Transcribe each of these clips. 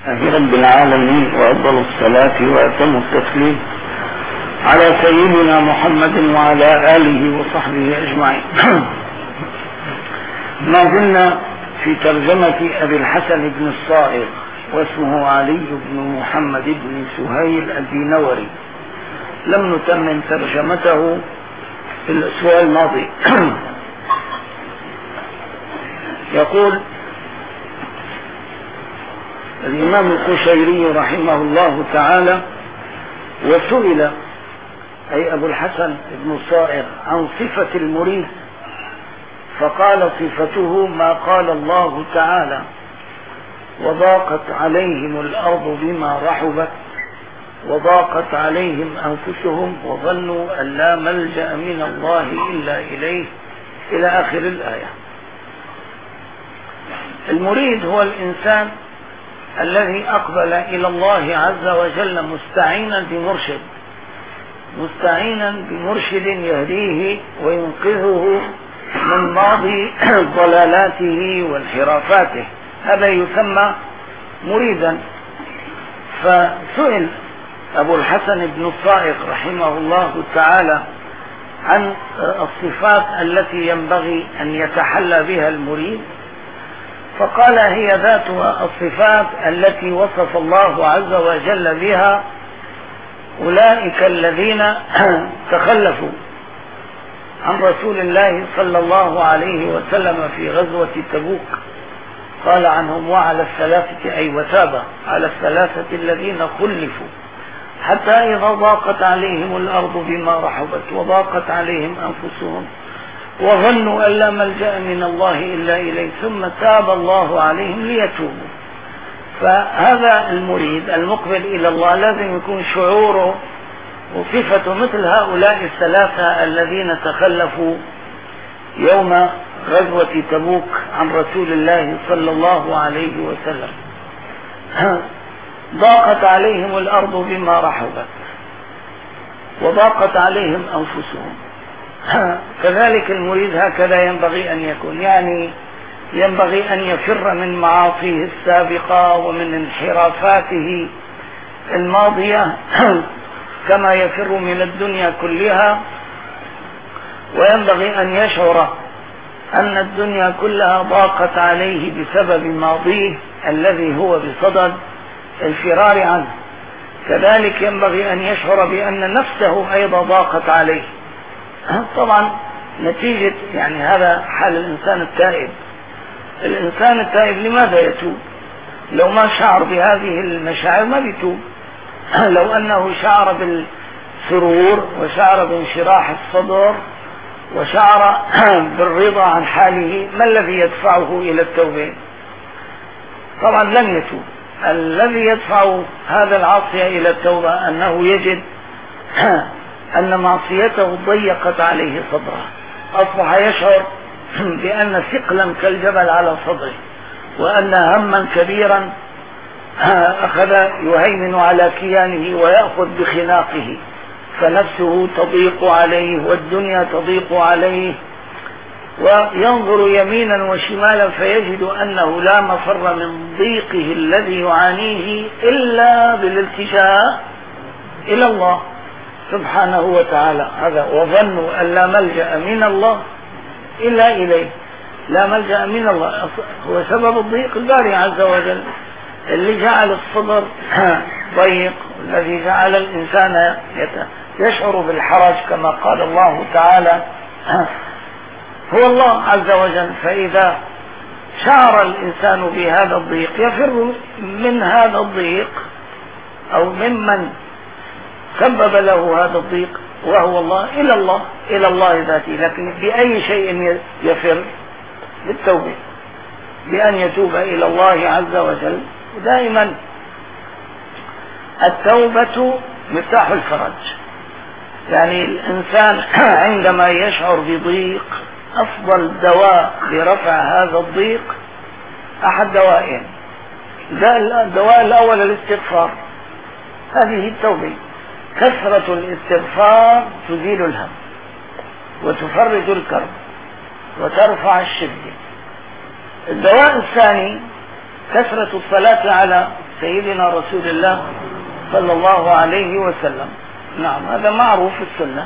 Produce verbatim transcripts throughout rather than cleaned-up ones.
رب العالمين، وأفضل الصلاة وأتم التسليم على سيدنا محمد وعلى آله وصحبه أجمعين. ما زلنا في ترجمة أبي الحسن بن الصائغ، واسمه علي بن محمد بن سهيل الدينوري. لم نتمم ترجمته في الأسبوع الماضي. يقول الإمام القشيري رحمه الله تعالى: وسئل أي أبو الحسن بن الصائغ عن صفة المريد فقال: صفته ما قال الله تعالى: وضاقت عليهم الأرض بما رحبت وضاقت عليهم أنفسهم وظنوا أن لا ملجأ من الله إلا إليه، إلى آخر الآية. المريد هو الإنسان الذي أقبل إلى الله عز وجل مستعينا بمرشد مستعينا بمرشد يهديه وينقذه من ماضي ضلالاته وانحرافاته، هذا يسمى مريدا. فسئل أبو الحسن بن الصائغ رحمه الله تعالى عن الصفات التي ينبغي أن يتحلى بها المريد، فقال: هي ذات الصفات التي وصف الله عز وجل بها أولئك الذين تخلفوا عن رسول الله صلى الله عليه وسلم في غزوة تبوك. قال عنهم: وعلى الثلاثة أي وتاب على الثلاثة الذين خلفوا حتى إذا ضاقت عليهم الأرض بما رحبت وضاقت عليهم أنفسهم وظنوا أن لا ملجأ من الله إلا إليه ثم تاب الله عليهم ليتوبوا. فهذا المريد المقبل إلى الله لازم يكون شعوره وصفته مثل هؤلاء الثلاثة الذين تخلفوا يوم غزوة تبوك عن رسول الله صلى الله عليه وسلم. ضاقت عليهم الأرض بما رحبت وضاقت عليهم أنفسهم. كذلك المريد هكذا ينبغي أن يكون، يعني ينبغي أن يفر من معاصيه السابقة ومن انحرافاته الماضية كما يفر من الدنيا كلها، وينبغي أن يشعر أن الدنيا كلها ضاقت عليه بسبب ماضيه الذي هو بصدد الفرار عنه. كذلك ينبغي أن يشعر بأن نفسه أيضا ضاقت عليه، طبعا نتيجة يعني هذا حال الإنسان التائب. الإنسان التائب لماذا يتوب؟ لو ما شعر بهذه المشاعر ما بيتوب. لو أنه شعر بالسرور وشعر بانشراح الصدر وشعر بالرضا عن حاله، ما الذي يدفعه إلى التوبة؟ طبعا لن يتوب. الذي يدفع هذا العاصي إلى التوبة أنه يجد أن معصيته ضيقت عليه صدره، أصبح يشعر بأن ثقلا كالجبل على صدره، وأن هما كبيرا أخذ يهيمن على كيانه ويأخذ بخناقه، فنفسه تضيق عليه والدنيا تضيق عليه، وينظر يمينا وشمالا فيجد أنه لا مفر من ضيقه الذي يعانيه إلا بالالتجاء إلى الله سبحانه وتعالى. هذا وظنوا أن لا ملجأ من الله إلا إليه. لا ملجأ من الله هو سبب الضيق الباري عز وجل، اللي جعل الصدر ضيق، الذي جعل الإنسان يشعر بالحرج كما قال الله تعالى هو الله عز وجل. فإذا شعر الإنسان بهذا الضيق يفر من هذا الضيق أو ممن سبب له هذا الضيق وهو الله إلى الله إلى الله ذاته. لكن بأي شيء يفر؟ بالتوبة، بأن يتوب إلى الله عز وجل. دائما التوبة مفتاح الفرج. يعني الإنسان عندما يشعر بضيق أفضل دواء لرفع هذا الضيق أحد دوائين. الدواء الأول الاستغفار، هذه التوبة. كثرة الاستغفار تزيل الهم وتفرج الكرب وترفع الشدة. الدواء الثاني كثرة الصلاة على سيدنا رسول الله صلى الله عليه وسلم. نعم، هذا معروف في السنة.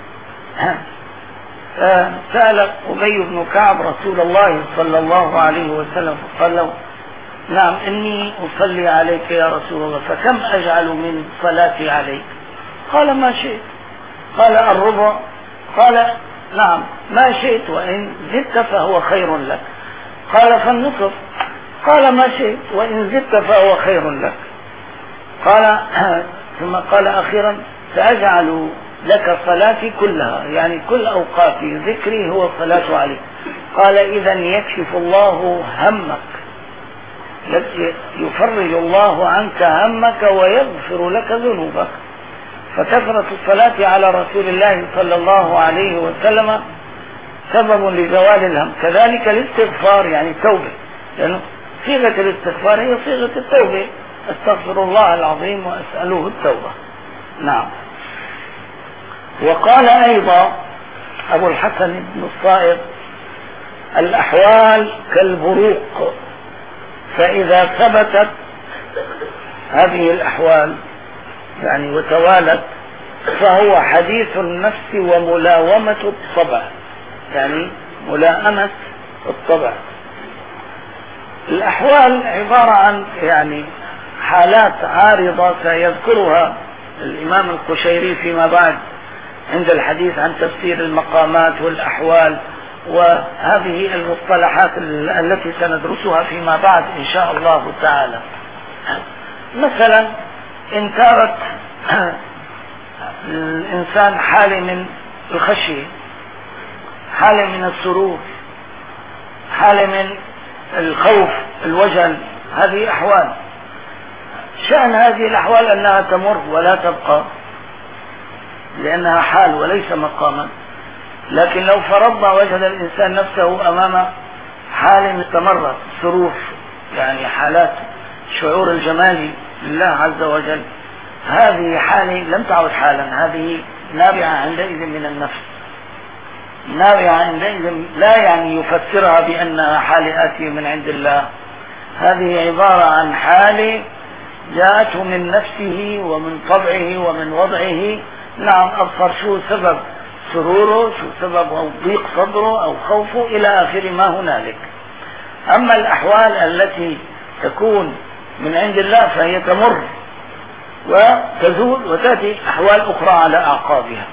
سأل أبي بن كعب رسول الله صلى الله عليه وسلم فقال له: نعم، إني أصلي عليك يا رسول الله، فكم أجعل من صلاتي عليك؟ قال: ما شئت. قال: الربع؟ قال: نعم، ما شئت، وإن زدت فهو خير لك. قال: فالنصف؟ قال: ما شئت، وإن زدت فهو خير لك. قال ثم قال أخيرا: سأجعل لك صلاتي كلها، يعني كل أوقاتي ذكري هو الصلاة عليك. قال: إذا يكشف الله همك، يفرج الله عنك همك ويغفر لك ذنوبك. فكثرة الصلاة على رسول الله صلى الله عليه وسلم سبب لزوال الهم. كذلك الاستغفار، يعني التوبة، لأنه صيغة الاستغفار هي صيغة التوبة: استغفر الله العظيم وأسأله التوبة. نعم. وقال أيضا أبو الحسن بن الصائغ: الأحوال كالبروق، فإذا ثبتت هذه الأحوال يعني وتوالت فهو حديث النفس وملاومة الطبع، يعني ملاءمة الطبع. الأحوال عبارة عن يعني حالات عارضة سيذكرها الإمام القشيري فيما بعد عند الحديث عن تفسير المقامات والأحوال، وهذه المصطلحات التي سندرسها فيما بعد إن شاء الله تعالى. مثلا إن كانت الإنسان حالة من الخشية، حالة من السرور، حالة من الخوف، الوجل، هذه أحوال. شأن هذه الأحوال أنها تمر ولا تبقى، لأنها حال وليس مقاما. لكن لو فرضنا وجد الإنسان نفسه أمام حال مستمرة، سرور، يعني حالات شعور الجمال لله عز وجل، هذه حالة لم تعد حالا، هذه نابعة عندئذ من النفس، نابعة عندئذ لا يعني يفسرها بأنها حالة آتية من عند الله. هذه عبارة عن حالة جاءته من نفسه ومن طبعه ومن وضعه. نعم، أبصر شو سبب سروره، شو سبب ضيق صدره أو خوفه إلى آخر ما هنالك. أما الأحوال التي تكون من عند الله فهي تمر وتزول وتأتي أحوال أخرى على أعقابها.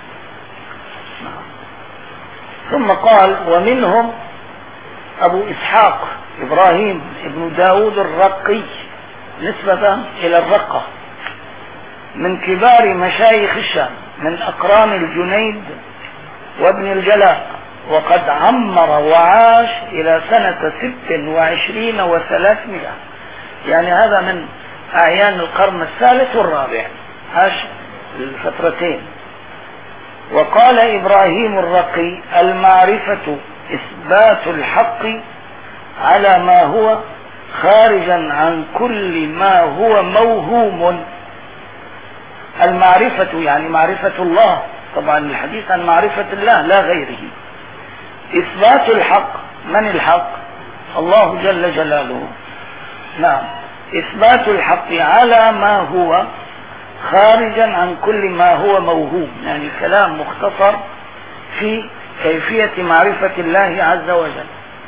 ثم قال: ومنهم أبو إسحاق إبراهيم ابن داود الرقي نسبة إلى الرقة، من كبار مشايخ الشام، من أقران الجنيد وابن الجلاء، وقد عمر وعاش إلى سنة ست وعشرين وثلاثمائة، يعني هذا من أعيان القرن الثالث والرابع، عاش الفترتين. وقال إبراهيم الرقي: المعرفة إثبات الحق على ما هو خارجا عن كل ما هو موهوم. المعرفة يعني معرفة الله، طبعا الحديث عن معرفة الله لا غيره. إثبات الحق، من الحق؟ الله جل جلاله. نعم، إثبات الحق على ما هو خارجا عن كل ما هو موهوم، يعني كلام مختصر في كيفية معرفة الله عز وجل.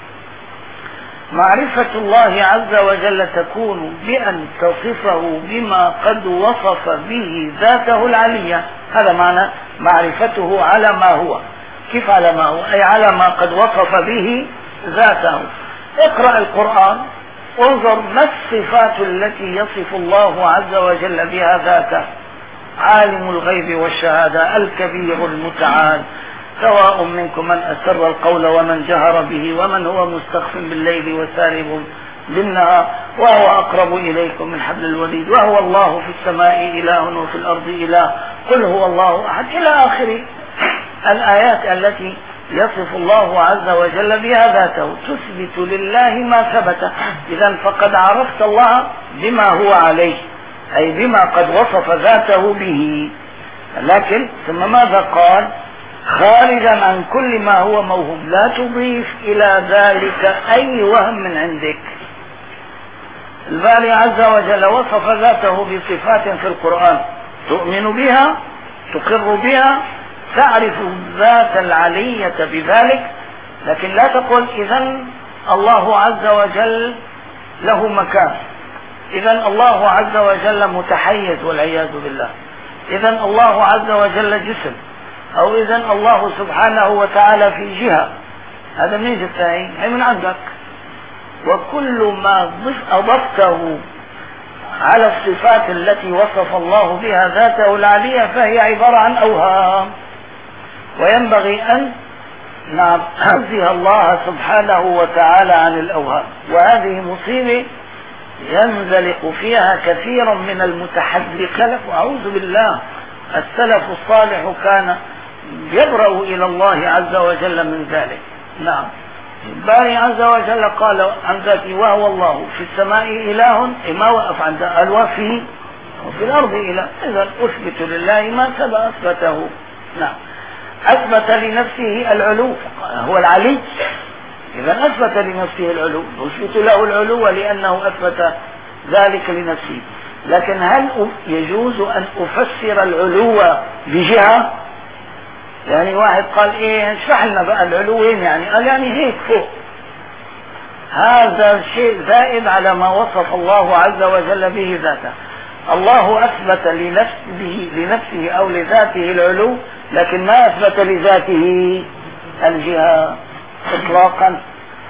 معرفة الله عز وجل تكون بأن تصفه بما قد وصف به ذاته العلية. هذا معنى معرفته على ما هو. كيف على ما هو؟ أي على ما قد وصف به ذاته. اقرأ القرآن، انظر ما الصفات التي يصف الله عز وجل بها ذاته. عالم الغيب والشهادة، الكبير المتعال، سواء منكم من أسر القول ومن جهر به، ومن هو مستخف بالليل وسارب بالنهار، وهو أقرب إليكم من حبل الوريد، وهو الله في السماء إله وفي الأرض إله، قل هو الله أحد، إلى آخر الآيات التي يصف الله عز وجل بها ذاته، تثبت لله ما ثبت. إذن فقد عرفت الله بما هو عليه، أي بما قد وصف ذاته به. لكن ثم ماذا قال؟ خارجا عن كل ما هو موهوم، لا تضيف إلى ذلك أي وهم من عندك، الباري عز وجل وصف ذاته بصفات في القرآن تؤمن بها، تقر بها، تعرف الذات العلية بذلك، لكن لا تقول إذن الله عز وجل له مكان، إذن الله عز وجل متحيز والعياذ بالله، إذن الله عز وجل جسم، أو إذن الله سبحانه وتعالى في جهة. هذا من جبتين هي من عندك. وكل ما أضفته على الصفات التي وصف الله بها ذاته العالية فهي عبارة عن أوهام، وينبغي أن ننزه الله سبحانه وتعالى عن الأوهام. وهذه مصيبة ينزلق فيها كثير من المتحذلين، وأعوذ بالله. السلف الصالح كان يبرأ إلى الله عز وجل من ذلك. نعم، الباري عز وجل قال عن ذاته وهو الله في السماء إله، ما وقف عند الوفي، وفي الأرض إله. إذا أثبت لله ما سبق أثبته. نعم، أثبت لنفسه العلو، هو العلي، إذا أثبت لنفسه العلو، أثبت له العلو لأنه أثبت ذلك لنفسه. لكن هل يجوز أن أفسر العلو بجهة؟ يعني واحد قال إيه اشرح لنا بقى العلو وين، يعني قال يعني هيك فوق. هذا شيء زائد على ما وصف الله عز وجل به ذاته. الله أثبت لنفسه, لنفسه أو لذاته العلو، لكن ما أثبت لذاته الجهة إطلاقا.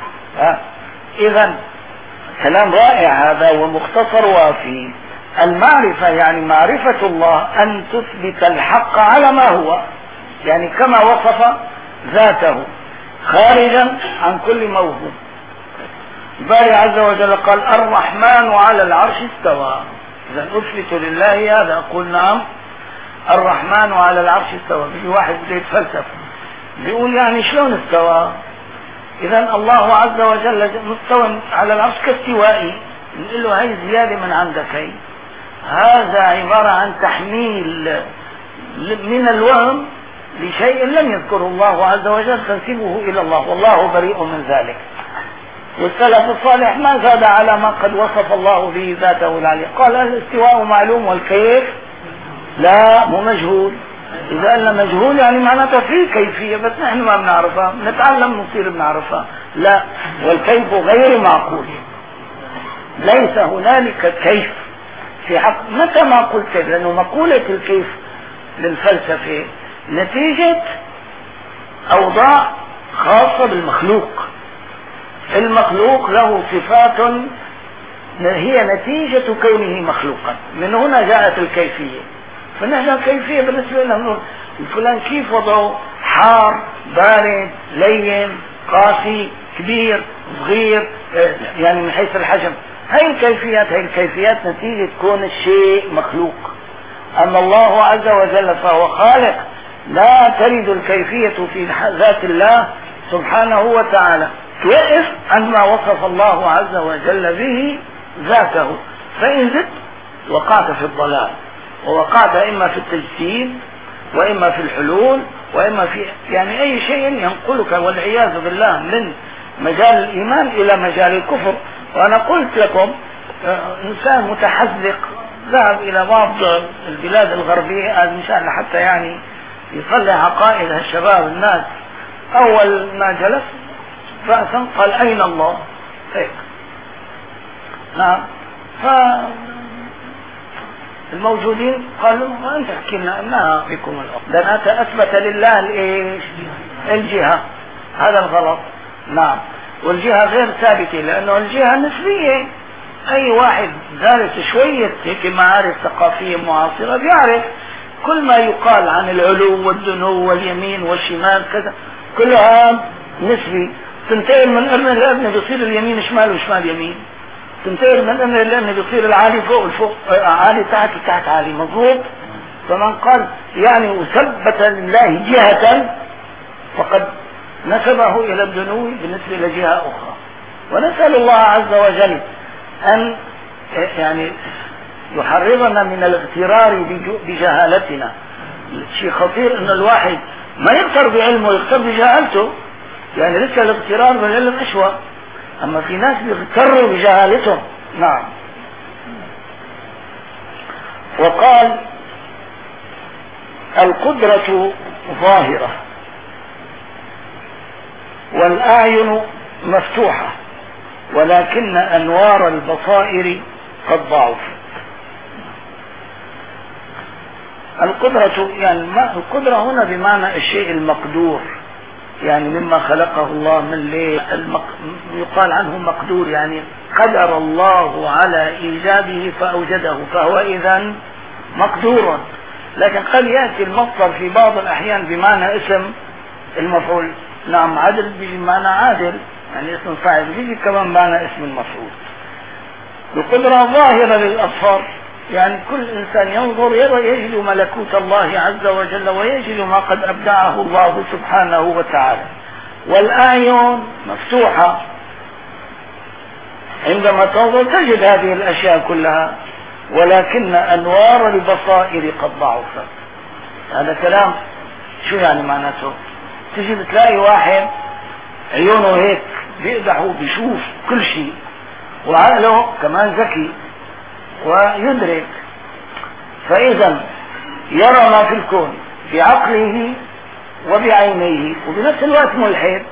إذن كلام رائع هذا ومختصر وافي. المعرفة يعني معرفة الله أن تثبت الحق على ما هو، يعني كما وصف ذاته خارجا عن كل موهوم. الباري عز وجل قال الرحمن على العرش استوى. إذا أثبت لله هذا، أقول نعم الرحمن على العرش استوى. بيجي واحد بده يتفلسف بيقول يعني شلون استوى؟ إذا الله عز وجل مستوى على العرش كاستوائي، نقول له هي زيادة من عندك. هي هذا عبارة عن تحميل من الوهم لشيء لم يذكره الله عز وجل تنسبه إلى الله، والله بريء من ذلك. والسلف الصالح ما زاد على ما قد وصف الله به ذاته العليا، قال الاستواء معلوم والكيف لا مو مجهول. إذا قلنا مجهول يعني معناتها في كيفية بس نحن ما بنعرفها، نتعلم نصير بنعرفها. لا، والكيف غير معقول، ليس هنالك كيف في حق. متى ما قلت كيف؟ لأنه مقولة الكيف للفلسفة نتيجة أوضاع خاصة بالمخلوق. المخلوق له صفات هي نتيجة كونه مخلوقا، من هنا جاءت الكيفية. فنحن الكيفية بالنسبة لنا نقول فلان كيف وضعه، حار، بارد، لين، قاسي، كبير، صغير، يعني من حيث الحجم. هاي الكيفيات هاي الكيفيات نتيجة كون الشيء مخلوق. أما الله عز وجل فهو خالق، لا ترد الكيفية في ذات الله سبحانه وتعالى، توقف عندما وصف الله عز وجل به ذاته. فإن زدت وقعت في الضلال، ووقعت إما في التجسيد وإما في الحلول وإما في يعني أي شيء ينقلك والعياذ بالله من مجال الإيمان إلى مجال الكفر. وأنا قلت لكم إنسان متحذق ذهب إلى بعض البلاد الغربية مشان حتى يعني يصلح عقائد الشباب الناس. أول ما جلس رأسا قال أين الله؟ هيك. نعم. فالموجودين قالوا أنت تحكي لنا ما فيكم الأرض، لأن أنت أثبت لله الإيش؟ الجهة. هذا الغلط. نعم. والجهة غير ثابتة، لأنه الجهة نسبية. أي واحد دارس شوية هيك معارف ثقافية معاصرة بيعرف كل ما يقال عن العلو والدنو واليمين والشمال كذا كلها نسبي. تنتقل من ابن لابن بيصير اليمين شمال وشمال يمين، تنتقل من ابن لابن بيصير العالي فوق الفوق عالي تحت وتحت عالي. مضبوط. فمن قال يعني وثبت لله جهة فقد نسبه إلى الدنو بالنسبة إلى جهة أخرى. ونسأل الله عز وجل أن يعني يحررنا من الاغترار بجهالتنا. شيء خطير أن الواحد ما يغتر بعلمه، يغتر بجهالته. يعني لسه الاغترار بالعلم أشوى، أما في ناس بيغتروا بجهالتهم. نعم. وقال القدرة ظاهرة والأعين مفتوحة ولكن أنوار البصائر قد ضعفت. القدرة يعني ما القدرة هنا بمعنى الشيء المقدور، يعني مما خلقه الله من ليه المق... يقال عنه مقدور، يعني قدر الله على إيجاده فأوجده فهو إذن مقدور. لكن قد يأتي المصدر في بعض الأحيان بمعنى اسم المفعول. نعم عدل بمعنى عادل، يعني اسم فاعل، بيجي كمان معنى اسم المفعول. القدرة ظاهرة للأبصار، يعني كل إنسان ينظر يرى يجد ملكوت الله عز وجل ويجد ما قد أبدعه الله سبحانه وتعالى. والأعين مفتوحة، عندما تنظر تجد هذه الأشياء كلها، ولكن أنوار البصائر قد ضعفت. هذا كلام شو يعني معناته؟ تجي بتلاقي واحد عيونه هيك بيقدح وبيشوف كل شيء، وعقله كمان ذكي ويدرك، فإذا يرى ما في الكون بعقله وبعينيه وبنفس الوقت ملحد.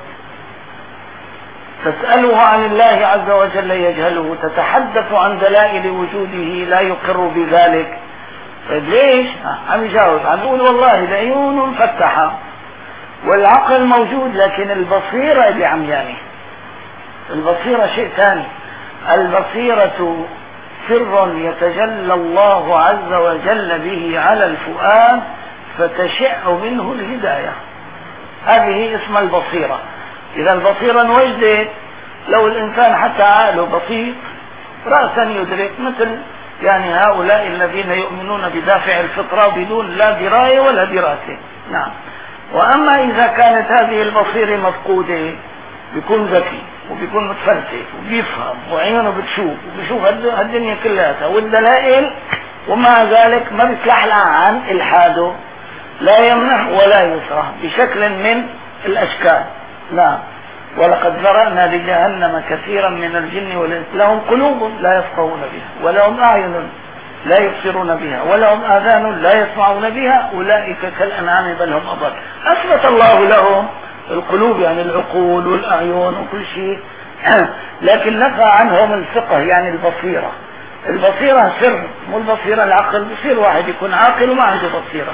تسأله عن الله عز وجل يجهله، تتحدث عن دلائل وجوده لا يقر بذلك. طيب ليش؟ عم يجاوب، عم يقول والله العيون مفتحة والعقل موجود لكن البصيرة بعميانه. البصيرة شيء ثاني. البصيرة سر يتجلى الله عز وجل به على الفؤاد فتشع منه الهداية، هذه اسم البصيرة. إذا البصيرة انوجدت لو الإنسان حتى عقله بسيط رأسا يدرك، مثل يعني هؤلاء الذين يؤمنون بدافع الفطرة بدون لا دراية ولا دراسة. نعم. وأما إذا كانت هذه البصيرة مفقودة بيكون ذكي وبيكون متفلسف وبيفهم وعيونه بتشوف وبيشوف الدنيا كلها والدلائل، ومع ذلك ما بيتلحلح عن إلحاده، لا يمنح ولا يسرح بشكل من الأشكال. نعم. ولقد ذرأنا لجهنم كثيرا من الجن والإنس لهم قلوب لا يفقهون بها ولهم أعين لا يبصرون بها ولهم آذان لا يسمعون بها أولئك كالأنعام بل هم أضل. أثبت الله لهم القلوب يعني العقول والأعين وكل شيء، لكن نفى عنهم الفقه يعني البصيرة. البصيرة سر، مو البصيرة العقل. بصير واحد يكون عاقل وما عنده بصيرة.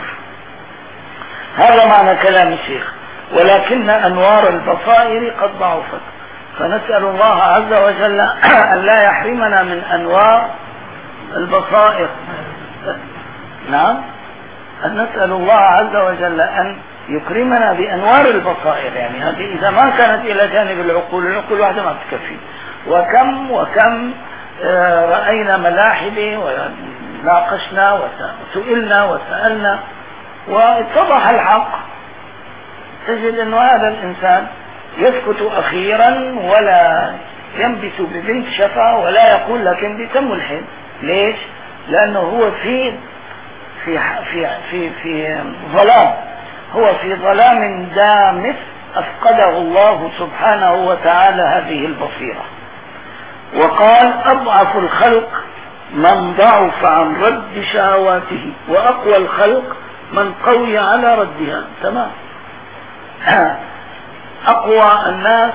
هذا معنى كلام الشيخ. ولكن أنوار البصائر قد ضعفت، فنسأل الله عز وجل أن لا يحرمنا من أنوار البصائر. نعم، أن نسأل الله عز وجل أن يكرمنا بأنوار البصائر. يعني هذه إذا ما كانت إلى جانب العقول، العقول واحدة ما تكفي. وكم وكم رأينا ملاحدة وناقشنا وسئلنا وسألنا واتضح الحق، تجد أن هذا الإنسان يسكت أخيرا ولا ينبت ببنت شفا ولا يقول لكن بتم الحين. ليش؟ لأنه هو في في في في في ظلام، هو في ظلام دامس أفقده الله سبحانه وتعالى هذه البصيرة. وقال أضعف الخلق من ضعف عن رد شهواته وأقوى الخلق من قوي على ردها. تمام. أقوى الناس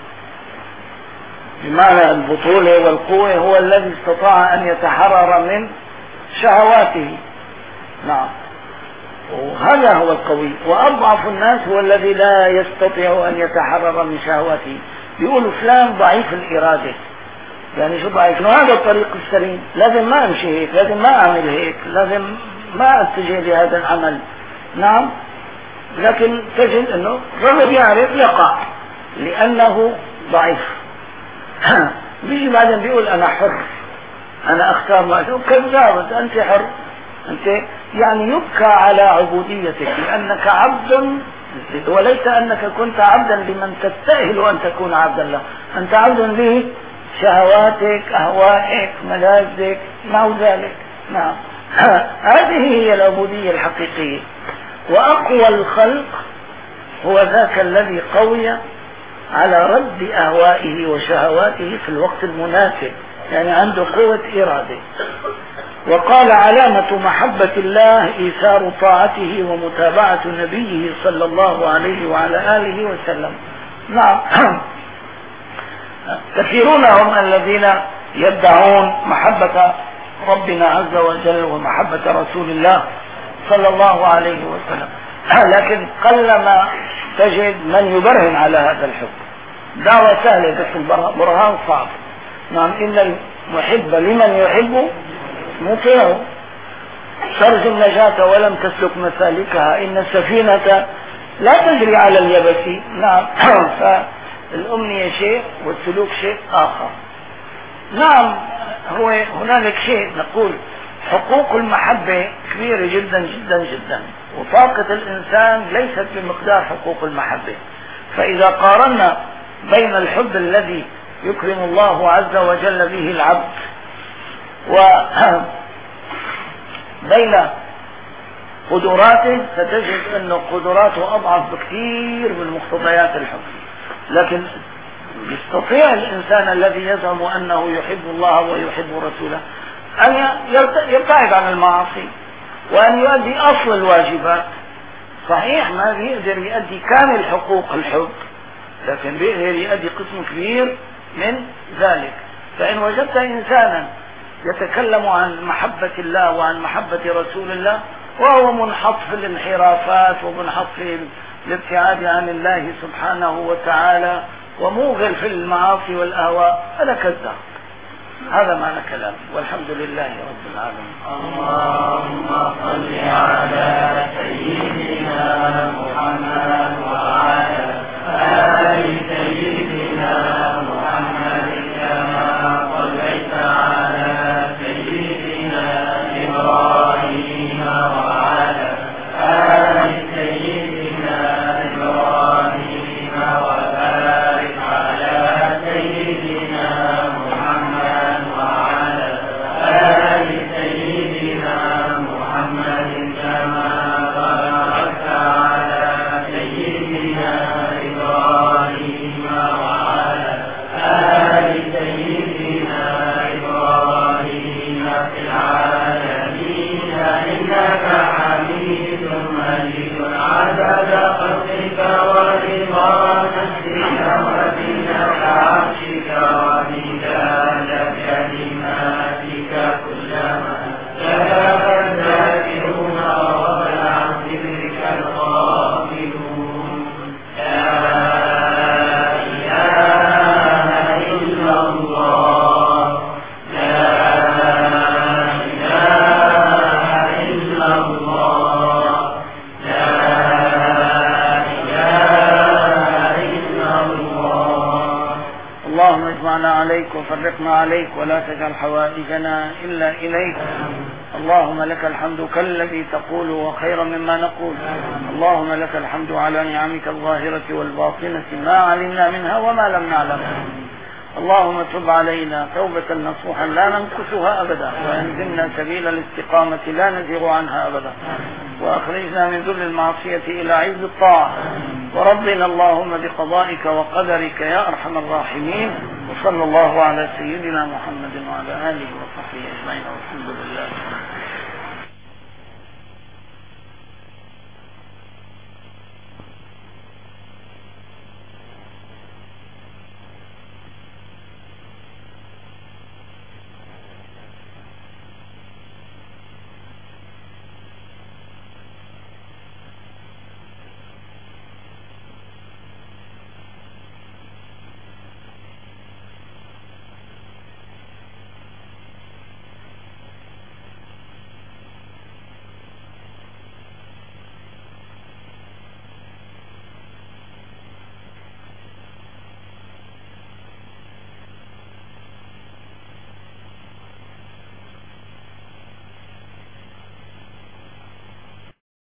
بمعنى البطولة والقوة هو الذي استطاع أن يتحرر من شهواته. نعم، وهذا هو القوي. وأضعف الناس هو الذي لا يستطيع أن يتحرر من شهواته. بيقولوا فلان ضعيف الإرادة، يعني شو ضعيف؟ إنه هذا الطريق السليم، لازم ما أمشي هيك، لازم ما أعمل هيك، لازم ما أتجه لهذا العمل. نعم، لكن تجد أنه رغب يعرف يقع لأنه ضعيف. بيجي بعدين بيقول أنا حر، أنا أختار ما أشاء. كذاب، أنت حر، أنت يعني يبكى على عبوديتك لأنك عبد، وليس أنك كنت عبدا لمن تستأهل أن تكون عبدا له. أنت عبد لشهواتك، أهوائك، ملاذك، مع ذلك. نعم، هذه هي العبودية الحقيقية. وأقوى الخلق هو ذاك الذي قوي على رد أهوائه وشهواته في الوقت المناسب، يعني عنده قوة إرادة. وقال علامة محبة الله إيثار طاعته ومتابعة نبيه صلى الله عليه وعلى آله وسلم. نعم كثيرون هم الذين يدعون محبة ربنا عز وجل ومحبة رسول الله صلى الله عليه وسلم، لكن قلما تجد من يبرهن على هذا الحب. دعوة سهلة بس البرهان صعب. نعم إن المحب لمن يحب مطيع. ترجو النجاة ولم تسلك مسالكها، إن السفينة لا تجري على اليبس. نعم فالأمنية شيء والسلوك شيء آخر. نعم هو هنالك شيء نقول حقوق المحبة كبيرة جدا جدا جدا، وطاقة الإنسان ليست بمقدار حقوق المحبة. فإذا قارنا بين الحب الذي يكرم الله عز وجل به العبد وبين قدراته، ستجد أن قدراته أضعف بكثير من مقتضيات الحب. لكن يستطيع الإنسان الذي يزعم أنه يحب الله ويحب رسوله أن يبتعد عن المعاصي وأن يؤدي أصل الواجبات. صحيح ما بيقدر يؤدي كامل حقوق الحب، لكن بيقدر يؤدي قسم كبير من ذلك. فإن وجدت إنسانا يتكلم عن محبة الله وعن محبة رسول الله وهو منحط في الانحرافات ومنحط في الابتعاد عن الله سبحانه وتعالى وموغل في المعاصي والأهواء، هذا كذاب. هذا معنى كلام، والحمد لله رب العالمين. اللهم صل على سيدنا محمد وعلى آل سيدنا محمد كما صليت على سيدنا إبراهيم وعلى آل سيدنا إبراهيم وبارك على سيدنا محمد وعلى آل سيدنا محمد كما باركت على سيدنا إبراهيم وعلى آل سيدنا إبراهيم في العالمين إنك حميد مجيد. عدد خلقك ورضا نفسك وزنة عرشك ومداد كلماتك كلما ذكرك الذاكرون وبلغ ذكرك الغافلون. لا إله إلا الله، لا إله إلا الله، لا إله إلا الله. اللهم اجمعنا عليك وفرقنا عليك ولا تجعل حوائجنا إلا إليك. اللهم لك الحمد كالذي تقول وخيرا مما نقول. اللهم لك الحمد على نعمك الظاهرة والباطنة ما علمنا منها وما لم نعلم. اللهم تب علينا توبة نصوحا لا ننكثها أبدا، وأنزلنا سبيل الاستقامة لا نزيغ عنها أبدا، وأخرجنا من ذل المعصية إلى عز الطاعة، وربنا اللهم بقضائك وقدرك يا أرحم الراحمين. وصلى الله على سيدنا محمد وعلى آله وصحبه أجمعين، والحمد لله.